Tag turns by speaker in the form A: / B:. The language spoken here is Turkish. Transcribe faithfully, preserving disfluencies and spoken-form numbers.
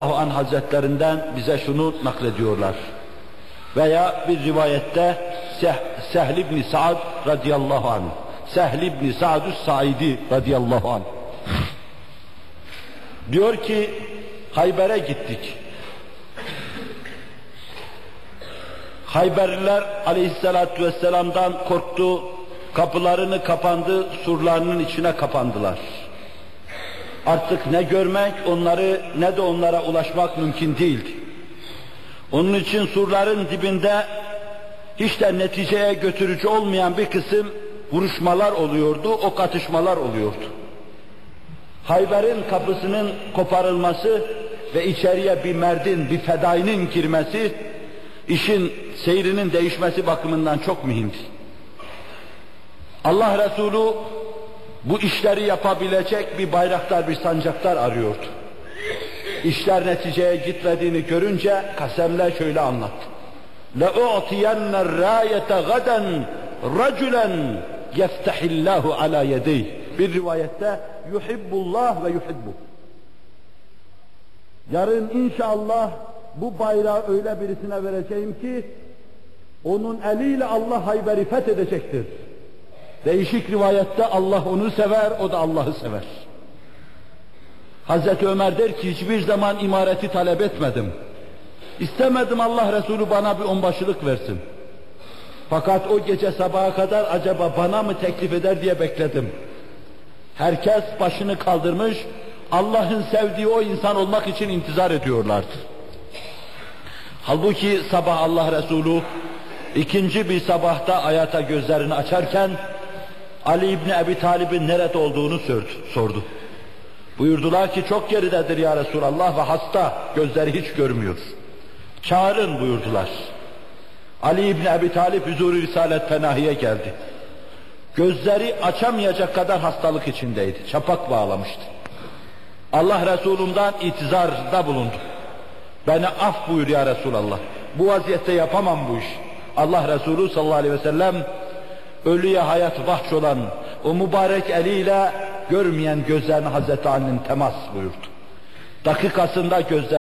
A: An Hazretlerinden bize şunu naklediyorlar. Veya bir rivayette Seh Sehl ibn Sa'd radıyallahu anh, Sehl ibn Sa'd-ü Saidi radıyallahu anh diyor ki Hayber'e gittik. Hayberliler aleyhissalatu vesselam'dan korktu, kapılarını kapandı, surlarının içine kapandılar. Artık ne görmek onları ne de onlara ulaşmak mümkün değildi. Onun için surların dibinde hiç de neticeye götürücü olmayan bir kısım vuruşmalar oluyordu, ok atışmalar oluyordu. Hayber'in kapısının koparılması ve içeriye bir merdin, bir fedainin girmesi, işin seyrinin değişmesi bakımından çok mühimdi. Allah Resulü bu işleri yapabilecek bir bayraktar, bir sancaktar arıyordu. İşler neticeye gitmediğini görünce kasemle şöyle anlattı. لَاُعْتِيَنَّ الرَّايَةَ غَدًا رَجُلًا يَفْتَحِ اللّٰهُ عَلَى يَدَيْهِ. Bir rivayette yuhibbullah ve yuhibbuh. Yarın inşallah bu bayrağı öyle birisine vereceğim ki onun eliyle Allah Hayber'i fethedecektir. Değişik rivayette Allah onu sever, o da Allah'ı sever. Hazreti Ömer der ki hiçbir zaman imareti talep etmedim. İstemedim Allah Resulü bana bir onbaşılık versin. Fakat o gece sabaha kadar acaba bana mı teklif eder diye bekledim. Herkes başını kaldırmış, Allah'ın sevdiği o insan olmak için intizar ediyorlardı. Halbuki sabah Allah Resulü ikinci bir sabahta hayata gözlerini açarken Ali İbni Ebi Talib'in nerede olduğunu sordu. Buyurdular ki çok geridedir ya Resulallah ve hasta, gözleri hiç görmüyor. Çağırın buyurdular. Ali İbni Ebi Talib huzur-u Risalet Fenahi'ye geldi. Gözleri açamayacak kadar hastalık içindeydi, çapak bağlamıştı. Allah Resulü'nden itizarda bulundu. Beni af buyur ya Resulallah, bu vaziyette yapamam bu iş. Allah Resulü sallallahu aleyhi ve sellem ölüye hayat bahşolan o mübarek eliyle görmeyen gözlerini Hazreti Ali'nin temas buyurdu. Dakikasında gözler